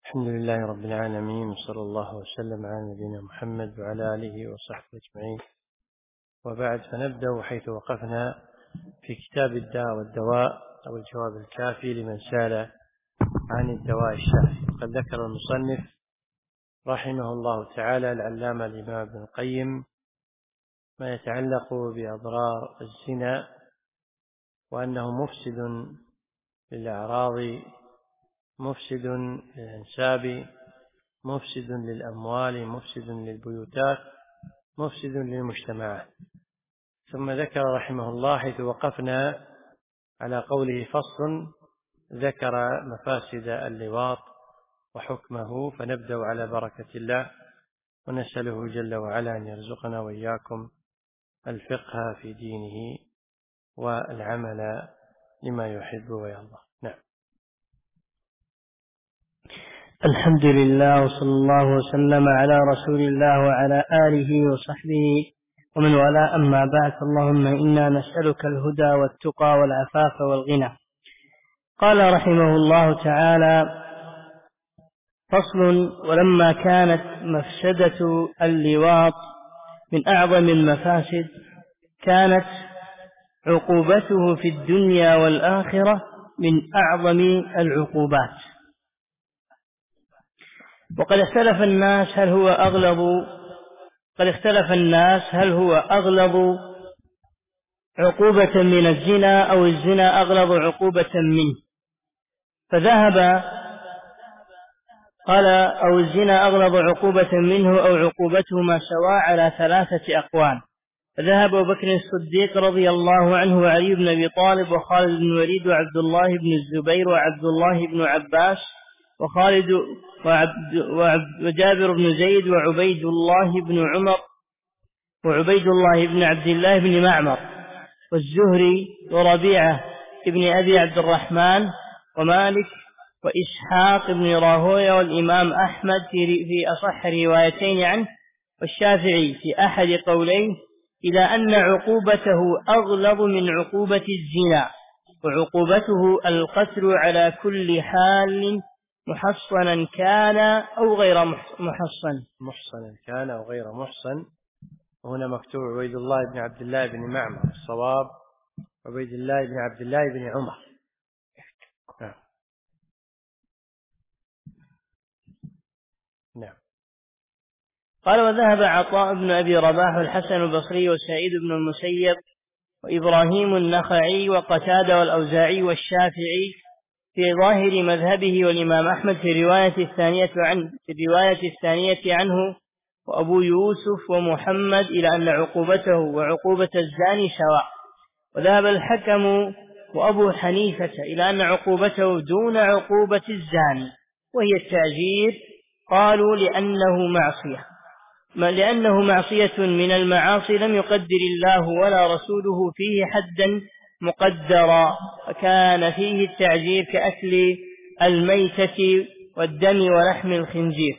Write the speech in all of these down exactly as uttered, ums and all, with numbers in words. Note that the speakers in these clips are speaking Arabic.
الحمد لله رب العالمين، وصلى الله وسلم على نبينا محمد وعلى آله وصحبه أجمعين، وبعد. فنبدأ حيث وقفنا في كتاب الداء والدواء أو الجواب الكافي لمن سأل عن الدواء الشافي. وقد ذكر المصنف رحمه الله تعالى العلامة الإمام ابن القيم ما يتعلق بأضرار الزنا، وأنه مفسد للأعراض، مفسد للأنساب، مفسد للأموال، مفسد للبيوتات، مفسد للمجتمعات. ثم ذكر رحمه الله حيث وقفنا على قوله فصل، ذكر مفاسد اللواط وحكمه. فنبدأ على بركة الله، ونسأله جل وعلا أن يرزقنا وإياكم الفقه في دينه والعمل لما يحب ويرضى. نعم. الحمد لله، وصلى الله وسلم على رسول الله وعلى آله وصحبه ومن والاه، أما بعد. اللهم إنا نسألك الهدى والتقى والعفاف والغنى. قال رحمه الله تعالى: فصل: ولما كانت مفسدة اللواط من أعظم المفاسد، كانت عقوبته في الدنيا والآخرة من أعظم العقوبات. وقد اختلف الناس هل هو أغلظ قد اختلف الناس هل هو أغلظ عقوبة من الزنا أو الزنا أغلظ عقوبة منه. فذهب قال أو الزنا أغلظ عقوبة منه أو عقوبتهما سواء على ثلاثة أقوال. فذهب أبو بكر الصديق رضي الله عنه وعلي بن أبي طالب وخالد بن الوليد وعبد الله بن الزبير وعبد الله بن عباس وخالد وعبد وعبد وجابر بن زيد وعبيد الله بن عمر وعبيد الله بن عبد الله بن معمر والزهري وربيعة بن أبي عبد الرحمن ومالك وإسحاق بن راهويه والإمام أحمد في أصح روايتين عنه، والشافعي في أحد قوليه، إلى أن عقوبته أغلظ من عقوبة الزنا، وعقوبته القتل على كل حال، محصنا كان أو غير محصن محصنا كان أو غير محصن. وهنا مكتوب عبيد الله بن عبد الله بن معمر، الصواب عبيد الله بن عبد الله بن عمر. نعم. نعم. قال: وذهب عطاء بن أبي رباح والحسن البصري وسعيد بن المسيب وإبراهيم النخعي وقتادة والأوزاعي والشافعي في ظاهر مذهبه، والإمام أحمد في الرواية الثانية عنه في الرواية الثانية عنه وأبو يوسف ومحمد إلى أن عقوبته وعقوبة الزاني سواء. وذهب الحكم وأبو حنيفة إلى أن عقوبته دون عقوبة الزاني، وهي التعزير. قالوا لأنه معصية لأنه معصية من المعاصي لم يقدر الله ولا رسوله فيه حدا مقدرا، فكان فيه التعزير كأكل الميتة والدم ولحم الخنزير.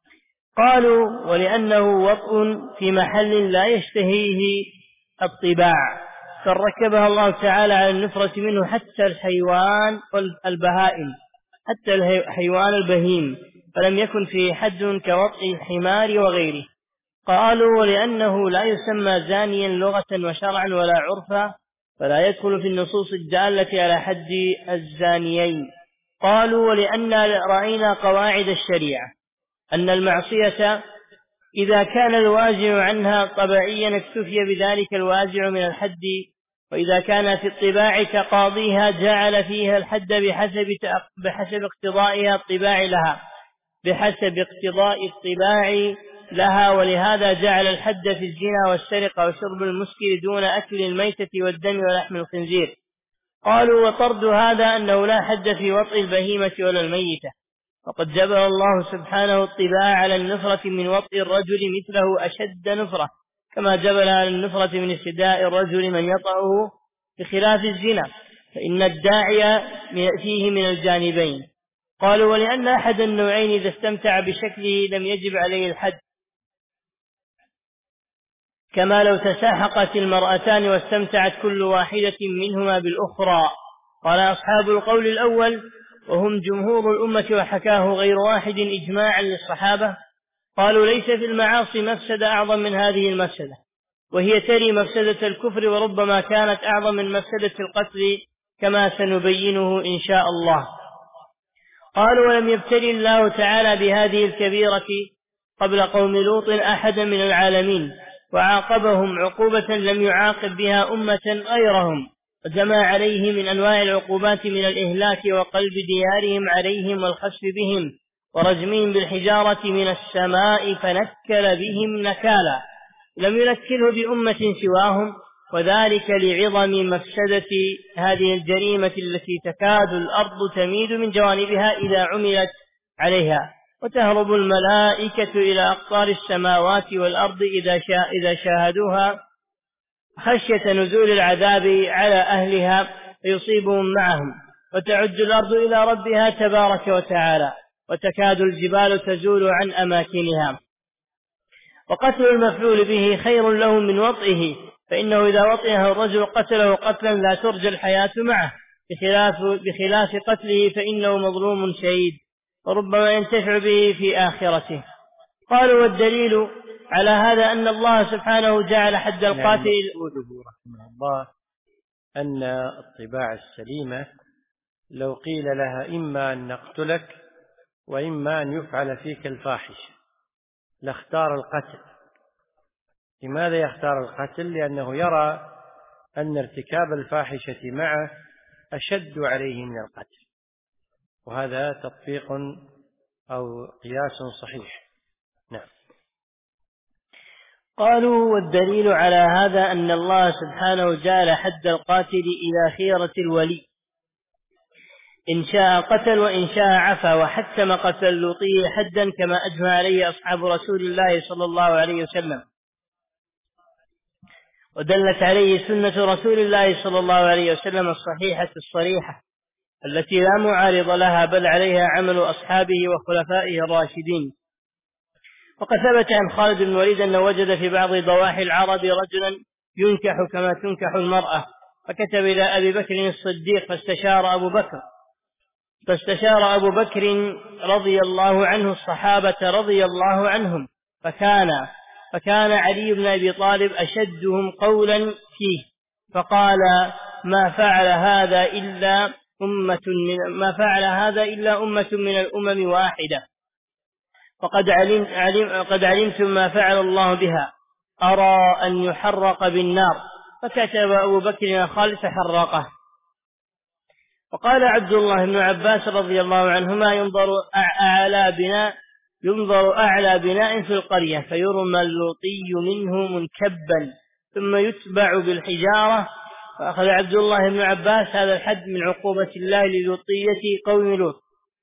قالوا: ولأنه وطء في محل لا يشتهيه الطباع، فركبها الله تعالى على النفرة منه حتى الحيوان والبهائم حتى الحيوان البهيم، فلم يكن فيه حد كوطء الحمار وغيره. قالوا: ولأنه لا يسمى زانيا لغة وشرعا ولا عرفا، فلا يدخل في النصوص الدالة على حد الزانيين. قالوا: ولأن رأينا قواعد الشريعة أن المعصية إذا كان الواجع عنها طبيعيا اكتفي بذلك الواجع من الحد، وإذا كان في الطباع كقاضيها جعل فيها الحد بحسب بحسب اقتضائها الطباع لها بحسب اقتضاء الطباع لها ولهذا جعل الحد في الزنا والسرقة وشرب المسكر دون أكل الميتة والدم ولحم الخنزير. قالوا: وطرد هذا أنه لا حد في وطء البهيمة ولا الميتة، وقد جبل الله سبحانه الطباع على النفرة من وطء الرجل مثله أشد نفرة، كما جبل على النفرة من استداء الرجل من يطأه، بخلاف الزنا فإن الداعي فيه من الجانبين. قالوا: ولأن أحد النوعين إذا استمتع بشكله لم يجب عليه الحد، كما لو تساحقت المرأتان واستمتعت كل واحدة منهما بالأخرى. قال أصحاب القول الأول: وهم جمهور الأمة، وحكاه غير واحد إجماعا للصحابة. قالوا ليس في المعاصي مفسدة أعظم من هذه المفسدة، وهي تري مفسدة الكفر، وربما كانت أعظم من مفسدة القتل كما سنبينه إن شاء الله. قالوا ولم يبتلي الله تعالى بهذه الكبيرة قبل قوم لوط أحدا من العالمين، وعاقبهم عقوبة لم يعاقب بها أمة غيرهم، وجمع عليه من أنواع العقوبات من الإهلاك وقلب ديارهم عليهم والخسف بهم ورجمهم بالحجارة من السماء فنكل بهم نكالا، لم ينكله بأمة سواهم، وذلك لعظم مفسدة هذه الجريمة التي تكاد الأرض تميد من جوانبها إذا عملت عليها، وتهرب الملائكة إلى أقطار السماوات والأرض إذا شا إذا شاهدوها خشية نزول العذاب على أهلها فيصيبهم معهم، وتعج الأرض إلى ربها تبارك وتعالى، وتكاد الجبال تزول عن أماكنها. وقتل المفعول به خير له من وطئه، فإنه إذا وطئه الرجل قتله قتلا لا ترجى الحياة معه، بخلاف, بخلاف قتله فإنه مظلوم شهيد، وربما ينتفع به في آخرته. قالوا والدليل على هذا أن الله سبحانه جعل حد القاتل رحمه الله أن الطباع السليمة لو قيل لها إما أن نقتلك وإما أن يفعل فيك الفاحش لاختار القتل. لماذا يختار القتل؟ لأنه يرى أن ارتكاب الفاحشة معه أشد عليه من القتل، وهذا تطبيق أو قياس صحيح. نعم. قالوا والدليل على هذا أن الله سبحانه جعل حد القاتل إلى خيرة الولي، إن شاء قتل وإن شاء عفا، وحتم قتل اللوطي حدا كما أجمع عليه أصحاب رسول الله صلى الله عليه وسلم، ودلت عليه سنة رسول الله صلى الله عليه وسلم الصحيحة الصريحة التي لا معارض لها، بل عليها عمل أصحابه وخلفائه الراشدين. وقد ثبت عن خالد بن الوليد أنه وجد في بعض ضواحي العرب رجلا ينكح كما تنكح المرأة، فكتب إلى أبي بكر الصديق فاستشار أبو بكر فاستشار أبو بكر رضي الله عنه الصحابة رضي الله عنهم، فكان فكان علي بن أبي طالب أشدهم قولا فيه، فقال ما فعل هذا إلا أمة من ما فعل هذا إلا أمة من الأمم واحدة، وقد علم علم قد علمتم ما فعل الله بها، أرى أن يحرق بالنار، فكتب أبو بكر خالد فحرقه. وقال عبد الله بن عباس رضي الله عنهما ينظر أعلى بناء ينظر أعلى بناء في القرية فيرمى اللوطي منه منكبا ثم يتبع بالحجارة، فأخذ عبد الله بن عباس هذا الحد من عقوبة الله للوطية قوم لوط.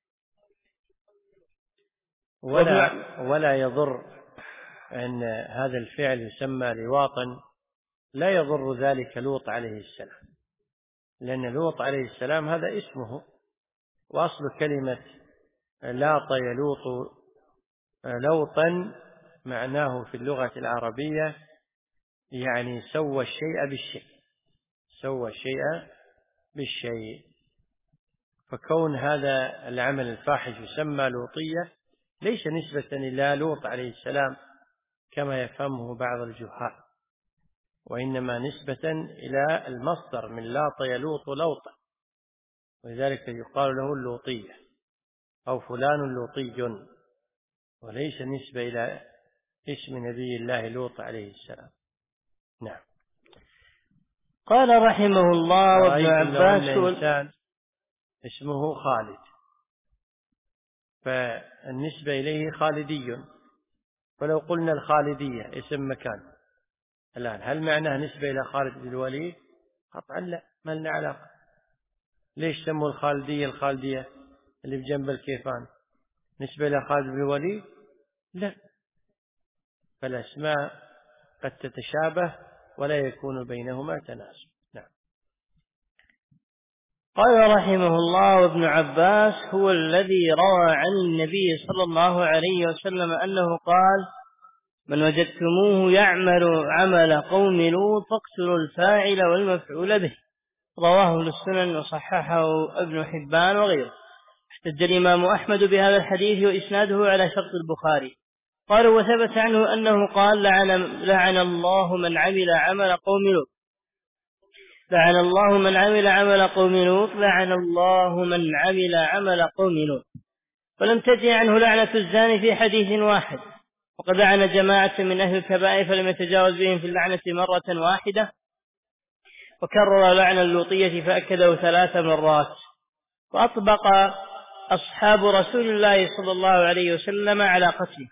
ولا, ولا يضر أن هذا الفعل يسمى لواطا، لا يضر ذلك لوط عليه السلام، لأن لوط عليه السلام هذا اسمه، وأصل كلمة لاط يلوط لوطا معناه في اللغة العربية يعني سوى الشيء بالشيء سوى الشيء بالشيء فكون هذا العمل الفاحش يسمى لوطية ليس نسبة إلى لوط عليه السلام كما يفهمه بعض الجهال، وإنما نسبة إلى المصدر من لاط يلوط لوطا، ولذلك يقال له اللوطية أو فلان لوطي، وليس نسبة إلى اسم نبي الله لوط عليه السلام. نعم. قال رحمه الله وابن عباس إنسان اسمه خالد فالنسبة إليه خالدي، ولو قلنا الخالدية اسم مكان الآن، هل معناه نسبة إلى خالد بن الوليد؟ قطعا لا، ما لنا علاقة. ليش سموا الخالدية الخالدية اللي بجنب الكيفان نسبة إلى خالد بن الوليد؟ لا، فالأسماء قد تتشابه ولا يكون بينهما تناسب. نعم. قال رحمه الله وابن عباس هو الذي روى عن النبي صلى الله عليه وسلم أنه قال من وجدتموه يعمل عمل قوم لوط فاقتلوا الفاعل والمفعول به، رواه للسنن وصححه ابن حبان وغيره. احتج الإمام أحمد بهذا الحديث وإسناده على شرط البخاري. قالوا وثبت عنه أنه قال لعن, لعن الله من عمل عمل قوم لوط لعن الله من عمل عمل قوم لوط لعن الله من عمل عمل قوم لوط. ولم تجي عنه لعنة الزاني في حديث واحد، وقد لعن جماعة من أهل الكبائر فلم يتجاوز بهم في اللعنة مرة واحدة، وكرر لعن اللوطية فأكده ثلاث مرات. وأطبق أصحاب رسول الله صلى الله عليه وسلم على قتله،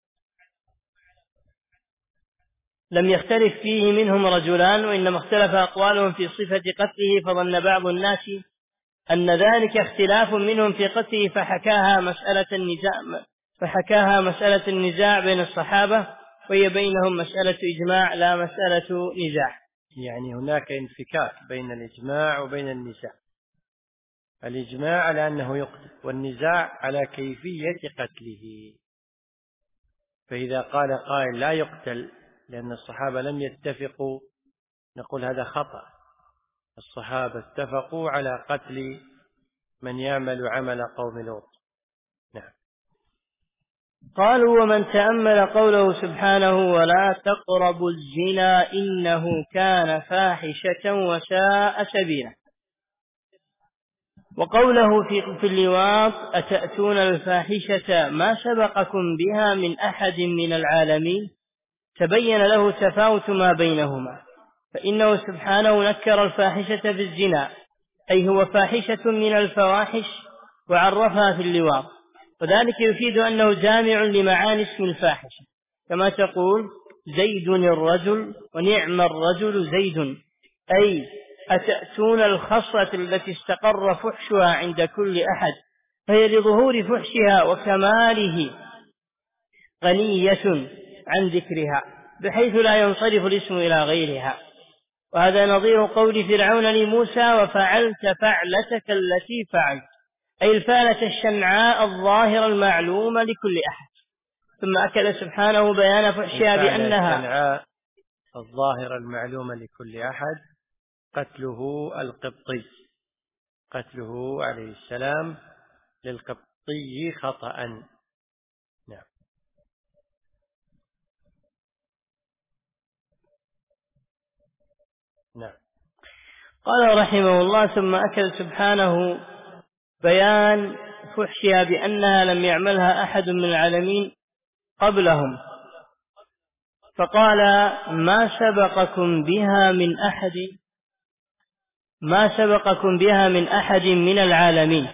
لم يختلف فيه منهم رجلان، وإنما اختلف أقوالهم في صفة قتله، فظن بعض الناس أن ذلك اختلاف منهم في قتله فحكاها مسألة النزاع فحكاها مسألة النزاع بين الصحابة، وهي بينهم مسألة إجماع لا مسألة نزاع. يعني هناك انفكاك بين الإجماع وبين النزاع. الإجماع على أنه يقتل، والنزاع على كيفية قتله. فإذا قال قائل لا يقتل لأن الصحابة لم يتفقوا، نقول هذا خطأ. الصحابة اتفقوا على قتل من يعمل عمل قوم لوط. نعم. قالوا ومن تأمل قوله سبحانه ولا تقربوا الزنا إنه كان فاحشة وساء سبيلا، وقوله في, في اللواط أتأتون الفاحشة ما سبقكم بها من أحد من العالمين، تبين له تفاوت ما بينهما، فإنه سبحانه نكر الفاحشة في الزنا، أي هو فاحشة من الفواحش، وعرفها في اللواط، وذلك يفيد أنه جامع لمعاني اسم الفاحشة، كما تقول زيد الرجل ونعم الرجل زيد، أي أتأتون الخصلة التي استقر فحشها عند كل أحد، فهي لظهور فحشها وكماله غنية عن ذكرها بحيث لا ينصرف الاسم إلى غيرها. وهذا نظير قول فرعون لموسى وفعلت فعلتك التي فعلت، أي الفعلة الشنعاء الظاهرة المعلومة لكل أحد. ثم أكد سبحانه بيان فحشها بأنها الشنعاء الظاهرة المعلومة لكل أحد قتله القبطي، قتله عليه السلام للقبطي خطأ. نعم. نعم. قال رحمه الله ثم أكد سبحانه بيان فحشها بأنها لم يعملها أحد من العالمين قبلهم، فقال ما سبقكم بها من أحد ما سبقكم بها من أحد من العالمين.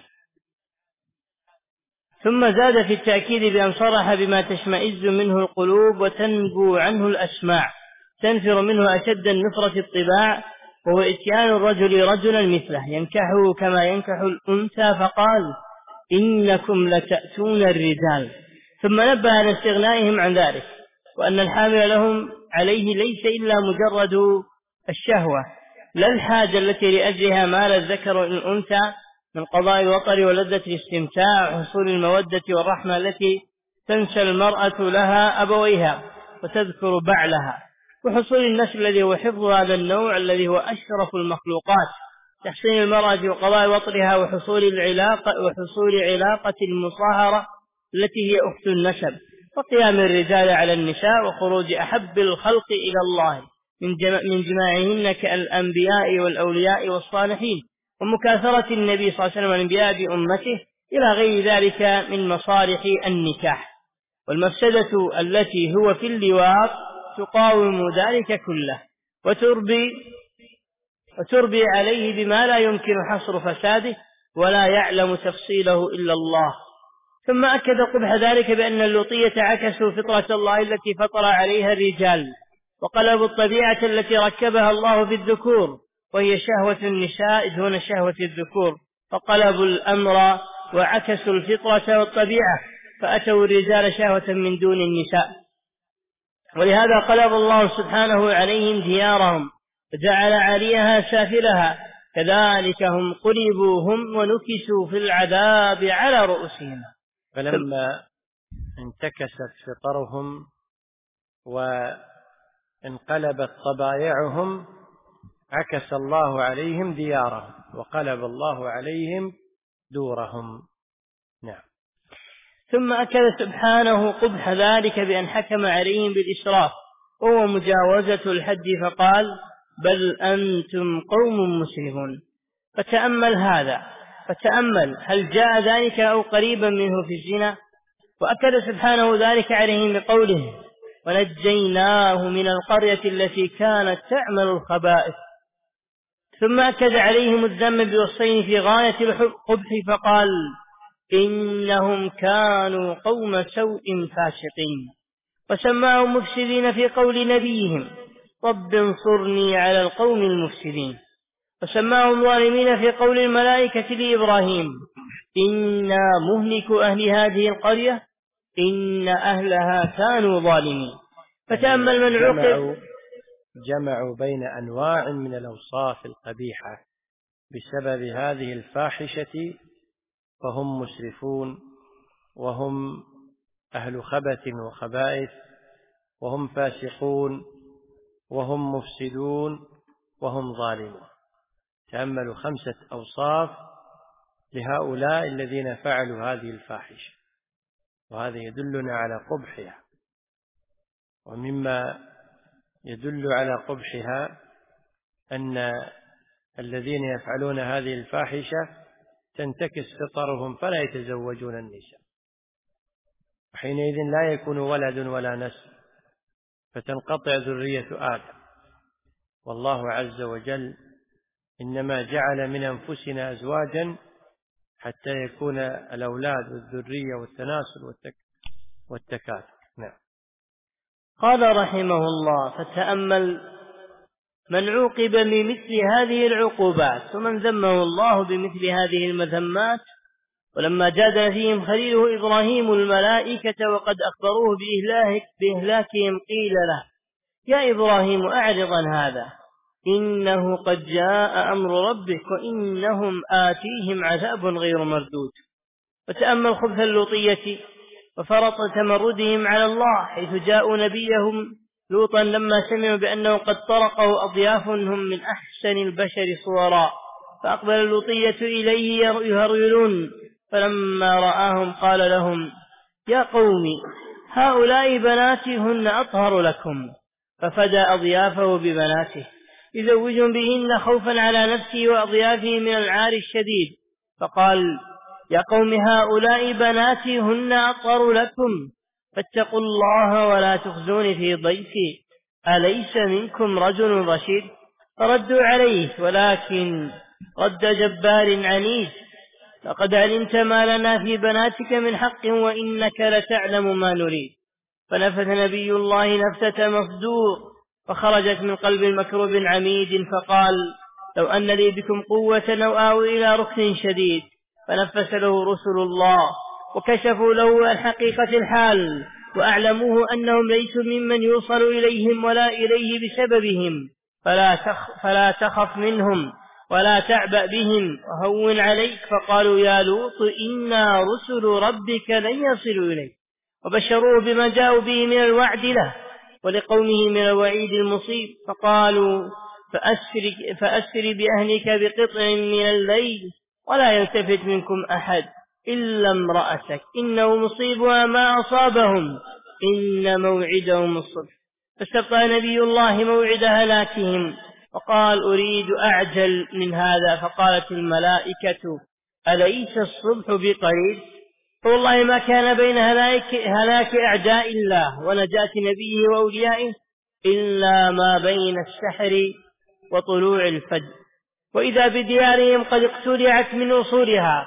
ثم زاد في التأكيد بأن صرح بما تشمئز منه القلوب وتنبو عنه الأسماع، تنفر منه أشد النفرة الطباع، وهو إتيان الرجل رجلا مثله ينكحه كما ينكح الأنثى، فقال إنكم لتأتون الرجال، ثم نبه على استغنائهم عن ذلك، وأن الحامل لهم عليه ليس إلا مجرد الشهوة، لا الحاجة التي لأجلها مال الذكر الأنثى من قضاء الوطر ولذة الاستمتاع وحصول المودة والرحمة التي تنسى المرأة لها أبويها وتذكر بعلها، وحصول النسل الذي هو حفظ هذا النوع الذي هو أشرف المخلوقات، تحصين المرأة وقضاء وطرها وحصول العلاقة وحصول علاقة المصاهرة التي هي أخت النسب، وقيام الرجال على النساء وخروج أحب الخلق إلى الله من جماعهن كالأنبياء والأولياء والصالحين، ومكاثرة النبي صلى الله عليه وسلم والأنبياء بأمته إلى غير ذلك من مصالح النكاح. والمفسدة التي هو في اللواط تقاوم ذلك كله وتربي وتربي عليه بما لا يمكن حصر فساده ولا يعلم تفصيله إلا الله. ثم أكد قبح ذلك بأن اللوطية عكسوا فطرة الله التي فطر عليها الرجال، وقلبوا الطبيعة التي ركبها الله في الذكور وهي شهوة النساء دون شهوة الذكور، فقلبوا الأمر وعكسوا الفطرة والطبيعة فأتوا الرجال شهوة من دون النساء، ولهذا قلب الله سبحانه عليهم ديارهم وجعل عليها سافلها، كذلك هم قلبوا هم ونكسوا في العذاب على رؤوسهم. فلما انتكست فطرهم وانقلبت طبائعهم عكس الله عليهم ديارهم وقلب الله عليهم دورهم. نعم. ثم أكد سبحانه قبح ذلك بأن حكم عليهم بالإسراف وهو مجاوزة الحد فقال بل أنتم قوم مسرفون. فتأمل هذا فتأمل هل جاء ذلك أو قريبا منه في الزنا؟ وأكد سبحانه ذلك عليهم بقوله ونجيناه من القرية التي كانت تعمل الخبائث. ثم أكد عليهم الذم بوصفين في غاية القبح فقال إنهم كانوا قوم سوء فاسقين، وسماهم مفسدين في قول نبيهم رب انصرني على القوم المفسدين، وسماهم ظالمين في قول الملائكة لإبراهيم إنا مهلك أهل هذه القرية إن أهلها كانوا ظالمين. فتأمل من عوقب جمعوا بين أنواع من الأوصاف القبيحة بسبب هذه الفاحشة، فهم مسرفون وهم أهل خبث وخبائث وهم فاسقون وهم مفسدون وهم ظالمون. تأملوا خمسة أوصاف لهؤلاء الذين فعلوا هذه الفاحشة، وهذا يدلنا على قبحها. ومما يدل على قبحها أن الذين يفعلون هذه الفاحشة تنتكس فطرهم فلا يتزوجون النساء، وحينئذ لا يكون ولد ولا نسل، فتنقطع ذرية آدم. والله عز وجل إنما جعل من أنفسنا أزواجا حتى يكون الأولاد والذرية والتناسل والتكاثر. نعم. قال رحمه الله فتأمل من عوقب بمثل هذه العقوبات ومن ذمه الله بمثل هذه المذمات. ولما جادل فيهم خليله إبراهيم الملائكة وقد أخبروه بإهلاك بإهلاكهم قيل له يا إبراهيم أعرض عن هذا إنه قد جاء أمر ربك وإنهم آتيهم عذاب غير مردود. وتأمل خبث اللوطية وفرط تمردهم على الله حيث جاءوا نبيهم لوطا لما سمعوا بأنه قد طرقه أضيافهم من أحسن البشر صورا، فأقبل اللوطية إليه يهرولون، فلما رآهم قال لهم يا قوم هؤلاء بناتي هن أطهر لكم، ففدى أضيافه ببناته يزوجهم بهن خوفا على نفسه وأضيافه من العار الشديد، فقال يا قوم هؤلاء بناتي هن أطهر لكم فاتقوا الله ولا تخزون في ضيفي أليس منكم رجل رشيد. فردوا عليه ولكن رد جبار عنيد لقد علمت ما لنا في بناتك من حق وإنك لتعلم ما نريد. فنفث نبي الله نفثة مصدور فخرجت من قلب مكروب عميد فقال لو أن لي بكم قوة أو آوي إلى ركن شديد. فنفس له رسل الله وكشفوا له عن حقيقة الحال وأعلموه أنهم ليسوا ممن يوصل إليهم ولا إليه بسببهم، فلا, تخ فلا تخف منهم ولا تعبأ بهم وهون عليك. فقالوا يا لوط إنا رسل ربك لن يصلوا إليك، وبشروه بما جاءوا به من الوعد له ولقومه من الوعيد المصيب. فقالوا فأسر, فأسر بأهلك بقطع من الليل ولا يلتفت منكم أحد إلا امرأتك إنه مصيبها ما أصابهم إن موعدهم الصبح. فاستبقى نبي الله موعد هلاكهم وقال أريد أعجل من هذا. فقالت الملائكة أليس الصبح بقريب؟ والله ما كان بين هلاك, هلاك أعداء الله ونجاة نبيه وأوليائه إلا ما بين السحر وطلوع الفجر، وإذا بديارهم قد اقتلعت من أصولها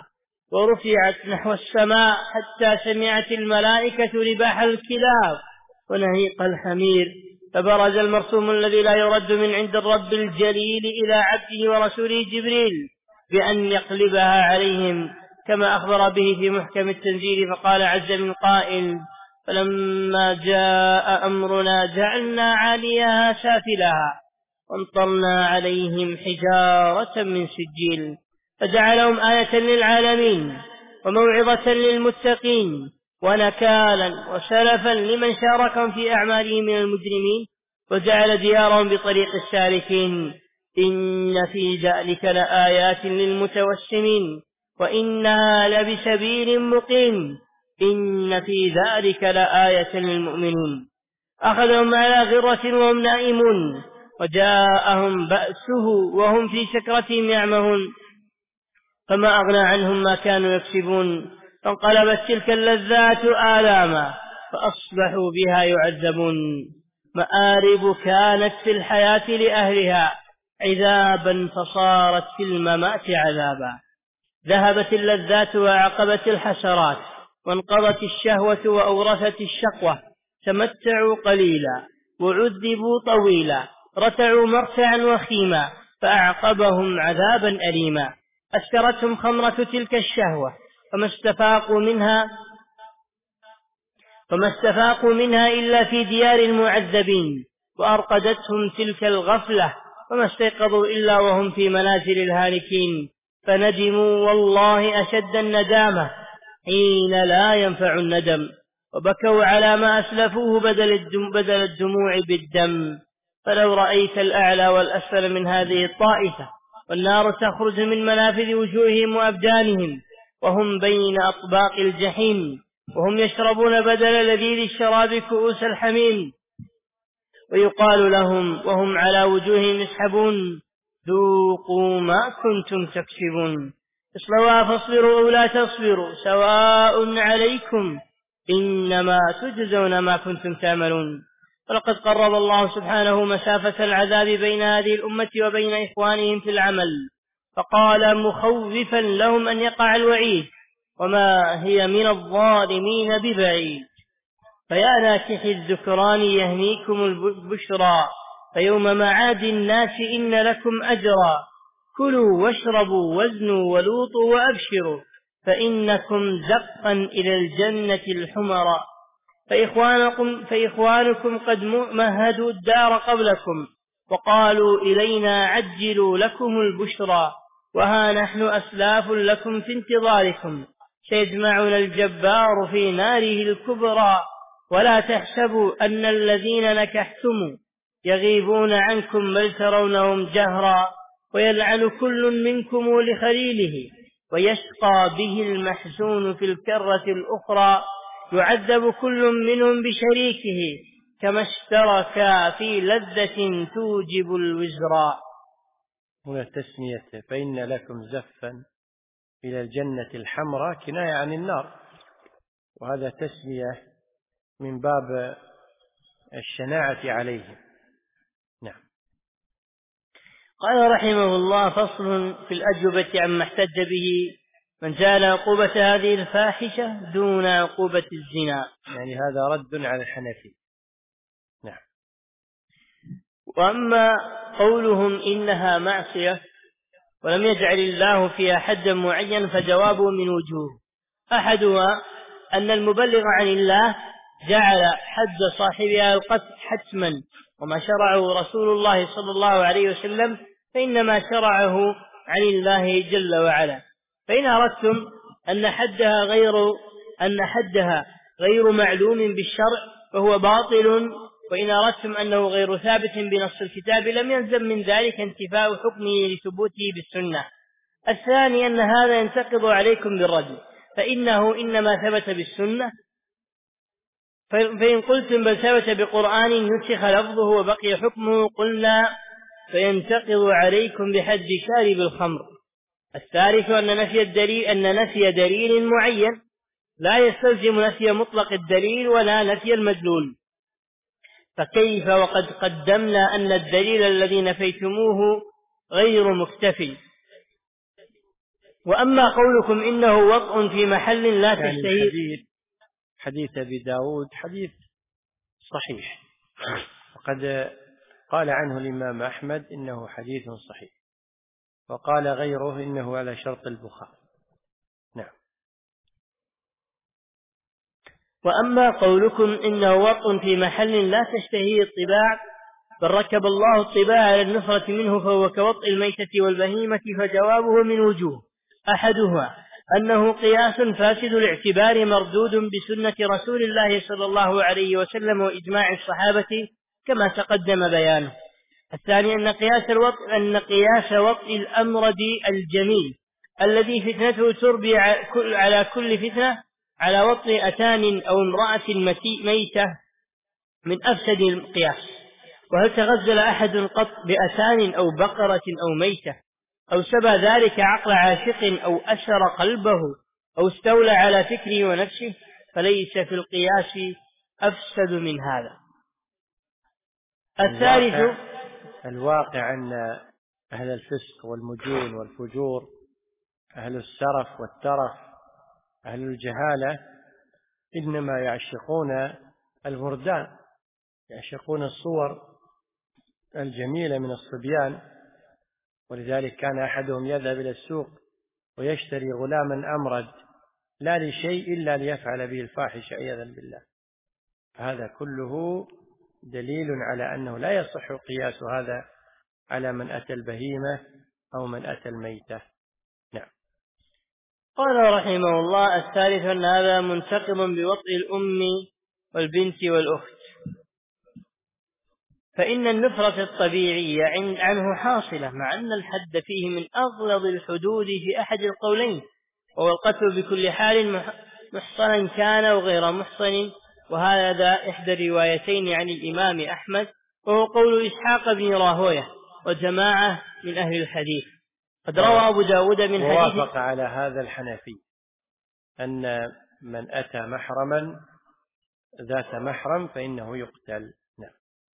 ورفعت نحو السماء حتى سمعت الملائكة رباح الكلاب ونهيق الحمير. فبرز المرسوم الذي لا يرد من عند الرب الجليل إلى عبده ورسوله جبريل بأن يقلبها عليهم كما أخبر به في محكم التنزيل. فقال عز من قائل فلما جاء أمرنا جعلنا عاليها سافلها وامطرنا عليهم حجارة من سجيل فجعلهم آية للعالمين وموعظة للمتقين ونكالا وسلفا لمن شاركهم في أعمالهم من المجرمين وجعل ديارهم بطريق السالكين. إن في ذلك لآيات للمتوسمين وإنها لبسبيل مقيم إن في ذلك لآية للمؤمنين أخذهم على غرة وهم نائمون وجاءهم بأسه وهم في سكرتهم يعمهون فما أغنى عنهم ما كانوا يكسبون فانقلبت تلك اللذات آلاما فأصبحوا بها يعذبون مآرب كانت في الحياة لأهلها عذابا فصارت في الممات عذابا ذهبت اللذات وعقبت الحسرات وانقضت الشهوة وأورثت الشقوة تمتعوا قليلا وعذبوا طويلا رتعوا مرتعا وخيما فأعقبهم عذابا أليما أسكرتهم خمرة تلك الشهوة فما استفاقوا منها فما استفاقوا منها إلا في ديار المعذبين وأرقدتهم تلك الغفلة فما استيقظوا إلا وهم في منازل الهالكين فندموا والله أشد الندامة حين لا ينفع الندم وبكوا على ما أسلفوه بدل, الدم بدل الدموع بالدم فلو رأيت الأعلى والأسفل من هذه الطائفة والنار تخرج من منافذ وجوههم وأبدانهم وهم بين أطباق الجحيم وهم يشربون بدل لذيذ الشراب كؤوس الحميم ويقال لهم وهم على وجوههم يسحبون ذوقوا ما كنتم تكسبون اصلوها فاصبروا أو لا تصبروا سواء عليكم إنما تجزون ما كنتم تعملون ولقد قرب الله سبحانه مسافة العذاب بين هذه الأمة وبين إخوانهم في العمل فقال مخوفا لهم أن يقع الوعيد وما هي من الظالمين ببعيد فيا ناكح الذكران يهنيكم البشرى فيوم معاد الناس إن لكم أجرا كلوا واشربوا وزنوا ولوطوا وأبشروا فإنكم زقا إلى الجنة الحمرا فإخوانكم, فإخوانكم قد مهدوا الدار قبلكم وقالوا إلينا عجلوا لكم البشرى وها نحن أسلاف لكم في انتظاركم سيجمعنا الجبار في ناره الكبرى ولا تحسبوا أن الذين نكحتم يغيبون عنكم بل ترونهم جهرا ويلعن كل منكم لخليله ويشقى به المحزون في الكرة الأخرى يعذب كل منهم بشريكه كما اشتركا في لذة توجب الوزراء. هنا تسمية فإن لكم زفا إلى الجنة الحمراء كناية عن النار وهذا تسمية من باب الشناعة عليهم. نعم. قال رحمه الله فصل في الأجوبة عما احتج به من جعل عقوبة هذه الفاحشة دون عقوبة الزنا يعني هذا رد على الحنفي. نعم. وأما قولهم إنها معصية ولم يجعل الله فيها حدا معين فجوابه من وجوه أحدها أن المبلغ عن الله جعل حد صاحبها القتل حتما وما شرعه رسول الله صلى الله عليه وسلم فإنما شرعه عن الله جل وعلا فإن أردتم أن حدها غير أن حدها غير معلوم بالشرع فهو باطل وإن أردتم أنه غير ثابت بنص الكتاب لم يلزم من ذلك انتفاء حكمه لثبوته بالسنة. الثاني أن هذا ينتقض عليكم بالرجل فإنه إنما ثبت بالسنة فإن قلتم بل ثبت بقرآن نسخ لفظه وبقي حكمه قلنا فينتقض عليكم بحد شارب الخمر. الثالث أن نفي الدليل أن نفي دليل معين لا يستلزم نفي مطلق الدليل ولا نفي المدلول فكيف وقد قدمنا أن الدليل الذي نفيتموه غير مكتفي. وأما قولكم إنه وطء في محل لا يعني تشتهي حديث, حديث أبي داود حديث صحيح وقد قال عنه الإمام أحمد إنه حديث صحيح وقال غيره إنه على شرط البخاري. نعم. وأما قولكم إنه وطء في محل لا تشتهيه الطباع بل ركب الله الطباع على النفرة منه فهو كوطء الميتة والبهيمة فجوابه من وجوه أحدها أنه قياس فاسد الاعتبار مردود بسنة رسول الله صلى الله عليه وسلم وإجماع الصحابة كما تقدم بيانه. الثاني أن قياس الوطء أن قياس وطء الأمرد الجميل الذي فتنته تربي على كل فتنة على وطء أتان أو امرأة ميتة من أفسد القياس. وهل تغزل أحد قط بأتان أو بقرة أو ميتة أو سبى ذلك عقل عاشق أو أسر قلبه أو استولى على فكره ونفسه فليس في القياس أفسد من هذا. الثالث الواقع, الواقع أن أهل الفسق والمجون والفجور، أهل السرف والترف، أهل الجهالة، إنما يعشقون المردان، يعشقون الصور الجميلة من الصبيان. ولذلك كان أحدهم يذهب إلى السوق ويشتري غلاما أمرد لا لشيء إلا ليفعل به الفاحشة عياذا بالله. هذا كله دليل على أنه لا يصح قياس هذا على من أتى البهيمة أو من أتى الميتة. نعم. قال رحمه الله: الثالث أن هذا منتقض بوطء الأم والبنت والأخت، فإن النفرة الطبيعية عنه حاصلة، مع أن الحد فيه من أغلظ الحدود في أحد القولين، وهو القتل بكل حال محصنا كان وغير محصن. وهذا إحدى الروايتين عن الإمام أحمد، وهو قول إسحاق بن راهويه وجماعة من أهل الحديث. قد روى أبو داود من حديث، ووافق على هذا الحنفي أن من أتى محرما ذات محرم فإنه يقتل. نعم.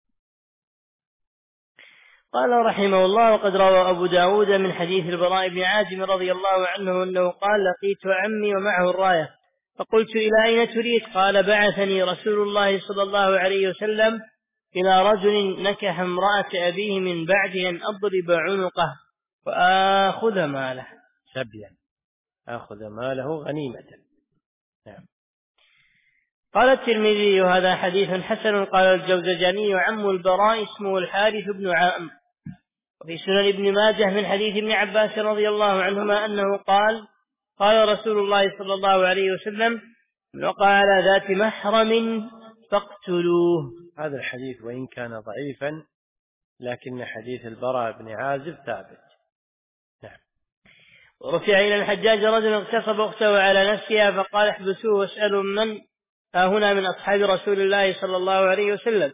قال رحمه الله: وقد روى أبو داود من حديث البراء بن عازب رضي الله عنه أنه قال: لقيت عمي ومعه الراية فقلت: إلى أين تريد؟ قال: بعثني رسول الله صلى الله عليه وسلم إلى رجل نكح امرأة أبيه من بعد أن أضرب عنقه وآخذ ماله سبيا، آخذ ماله غنيمة. نعم. قال الترمذي: هذا حديث حسن. قال الجوزجاني: عم البراء اسمه الحارث بن عام. وفي سنن ابن ماجه من حديث ابن عباس رضي الله عنهما أنه قال: قال رسول الله صلى الله عليه وسلم: من وقع على ذات محرم فاقتلوه. هذا الحديث وإن كان ضعيفا لكن حديث البراء بن عازب ثابت. نعم. ورفع إلى الحجاج رجل اغتصب أخته على نفسها فقال: احبسوه واسألوا من ها هنا من أصحاب رسول الله صلى الله عليه وسلم.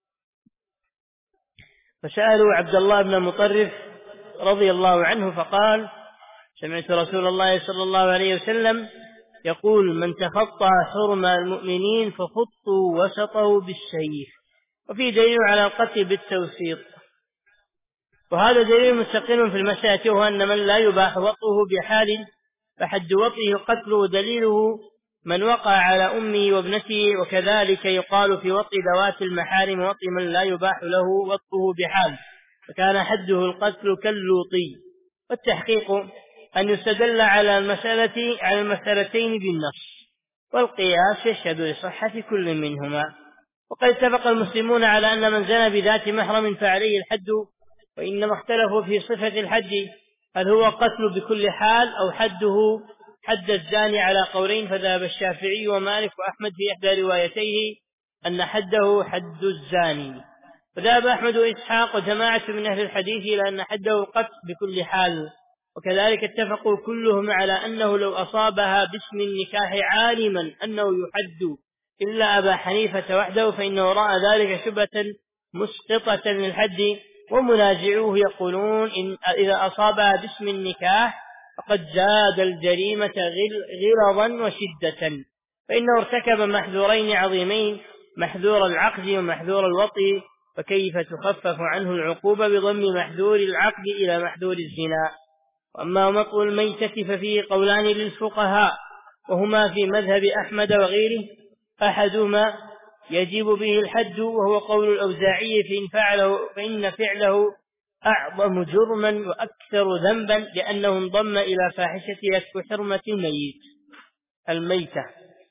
فسألوا عبد الله بن مطرف رضي الله عنه فقال: سمعت رسول الله صلى الله عليه وسلم يقول: من تخطى حرم المؤمنين فخطوا وسطه بالسيف. وفي دليل على القتل بالتوسيط، وهذا دليل مستقل في المسألة، وهو أن من لا يباح وطئه بحال فحد وطئه القتل. ودليله من وقع على أمه وابنته. وكذلك يقال في وطئ ذوات المحارم وطئ من لا يباح له وطئه بحال، فكان حده القتل كاللوطي. والتحقيق أن يستدل على المسألة على المسألتين بالنص، والقياس يشهد لصحة كل منهما. وقد اتفق المسلمون على أن من زنى بذات محرم فعليه الحد، وإنما اختلفوا في صفة الحد، هل هو قتل بكل حال أو حده حد الزاني على قولين. فذهب الشافعي ومالك وأحمد في إحدى روايتيه أن حده حد الزاني، وذهب أحمد وإسحاق وجماعة من أهل الحديث إلى أن حده القتل بكل حال. وكذلك اتفقوا كلهم على أنه لو أصابها باسم النكاح عالما أنه يحد إلا أبا حنيفة وحده، فإنه رأى ذلك شبهة مسقطة للحد. ومنازعوه يقولون إن إذا أصابها باسم النكاح فقد زاد الجريمة غلظا وشدة، فإنه ارتكب محذورين عظيمين: محذور العقد ومحذور الوطء، فكيف تخفف عنه العقوبة بضم محذور العقد إلى محذور الزنا. وأما مطء الميتة ففيه قولان للفقهاء، وهما في مذهب أحمد وغيره: أحدهما يجب به الحد، وهو قول الأوزاعي: فإن فعله فإن فعله أعظم جرما وأكثر ذنبا، لأنه انضم إلى فاحشة يكف حرمة الميت الميتة.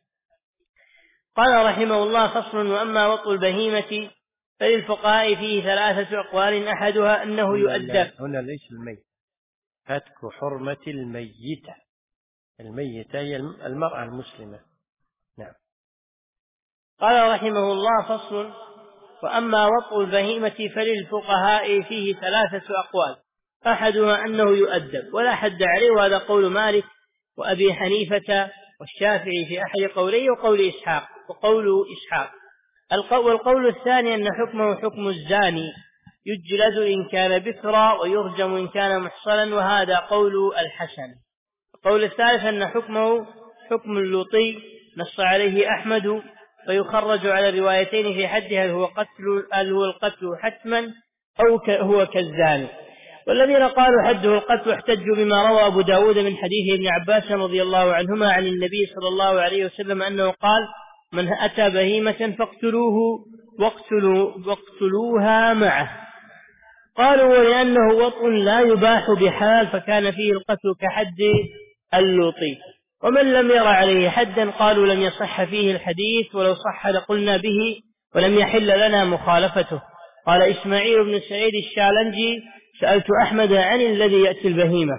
قال رحمه الله: فصل. وأما وطء البهيمة فللفقهاء فيه ثلاثة أقوال، أحدها أنه يؤدب. هنا ليس الميت، فتك حرمة الميتة. الميتة هي المرأة المسلمة. نعم. قال رحمه الله: فصل. وأما وطء البهيمة فللفقهاء فيه ثلاثة أقوال، أحدها أنه يؤدب ولا حد عليه، وهذا قول مالك وأبي حنيفة والشافعي في أحد قوليه وقول إسحاق وقول إسحاق. والقول الثاني أن حكمه حكم الزاني، يجلد إن كان بكرا ويرجم إن كان محصنا، وهذا قول الحسن. القول الثالث أن حكمه حكم اللوطي، نص عليه أحمد، ويخرج على الروايتين في حدها هل هو قتل هل هو القتل حتما أو هو كالزاني. والذين قالوا حده القتل احتجوا بما روى أبو داود من حديث ابن عباس رضي الله عنهما عن النبي صلى الله عليه وسلم أنه قال: من أتى بهيمة فاقتلوه واقتلوا واقتلوها معه. قالوا: ولأنه وطء لا يباح بحال فكان فيه القتل كحد اللوطي. ومن لم ير عليه حدا قالوا لم يصح فيه الحديث، ولو صح لقلنا به ولم يحل لنا مخالفته. قال إسماعيل بن سعيد الشالنجي: سألت أحمد عن الذي يأتي البهيمة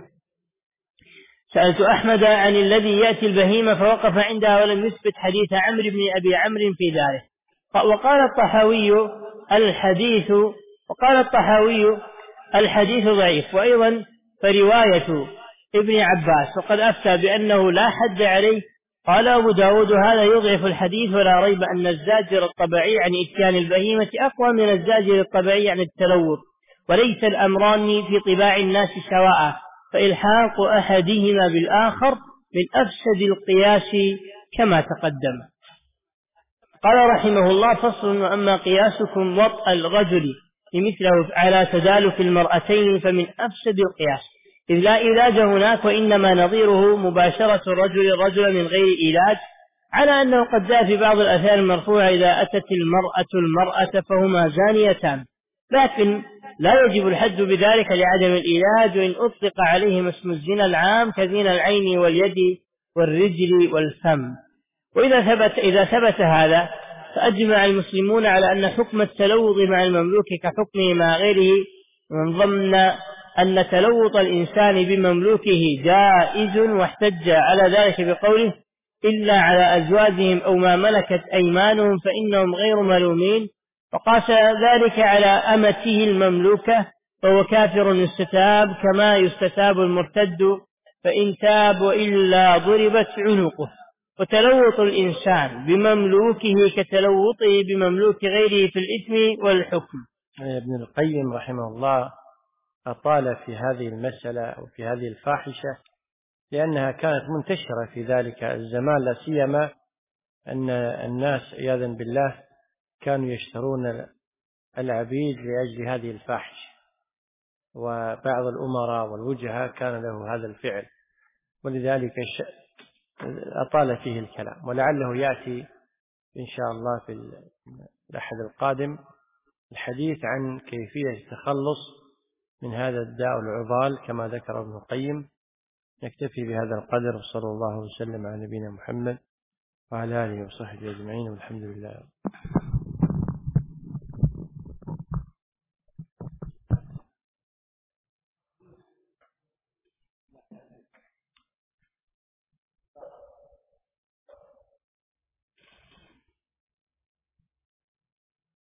سألت أحمد عن الذي يأتي البهيمة فوقف عندها ولم يثبت حديث عمرو بن أبي عمرو في ذلك. وقال الطحاوي الحديث وقال الطحاوي الحديث ضعيف. وأيضا فرواية ابن عباس وقد أفتى بأنه لا حد عليه. قال أبو داود: هذا يضعف الحديث، ولا ريب أن الزاجر الطبيعي عن إتيان البهيمة أقوى من الزاجر الطبيعي عن التلوث، وليس الأمران في طباع الناس سواء، فإلحاق أحدهما بالآخر من أفسد القياس كما تقدم. قال رحمه الله: فصل: وأما قياسكم وطأ الرجل لمثله على تدالك المرأتين فمن أفسد القياس، إذ لا علاج هناك، وإنما نظيره مباشرة الرجل الرجل من غير علاج، على أنه قد جاء في بعض الآثار المرفوعة: إذا أتت المرأة المرأة فهما زانيتان، لكن لا يجب الحد بذلك لعدم العلاج، وإن أطلق عليهم اسم الزنا العام كزنا العين واليد والرجل والفم. وإذا ثبت إذا ثبت هذا فأجمع المسلمون على أن حكم التلوث مع المملوك كحكمه مع غيره، من ضمن أن تلوث الإنسان بمملوكه جائز، واحتج على ذلك بقوله: إلا على أزواجهم أو ما ملكت أيمانهم فإنهم غير ملومين، وقاس ذلك على أمته المملوكة، فهو كافر يستتاب كما يستتاب المرتد فإن تاب، وإلا ضربت عنقه. وتلوث الإنسان بمملوكه كتلوثه بمملوك غيره في الإثم والحكم. ابن القيم رحمه الله أطال في هذه المسألة وفي هذه الفاحشة لأنها كانت منتشرة في ذلك الزمان، لا سيما أن الناس عياذا بالله كانوا يشترون العبيد لأجل هذه الفاحشة، وبعض الأمراء والوجهاء كان له هذا الفعل، ولذلك أطال فيه الكلام، ولعله يأتي إن شاء الله في الأحد القادم الحديث عن كيفية التخلص من هذا الداء العضال كما ذكر ابن القيم. نكتفي بهذا القدر، وصلى الله وسلم على نبينا محمد وعلى آله وصحبه أجمعين، والحمد لله.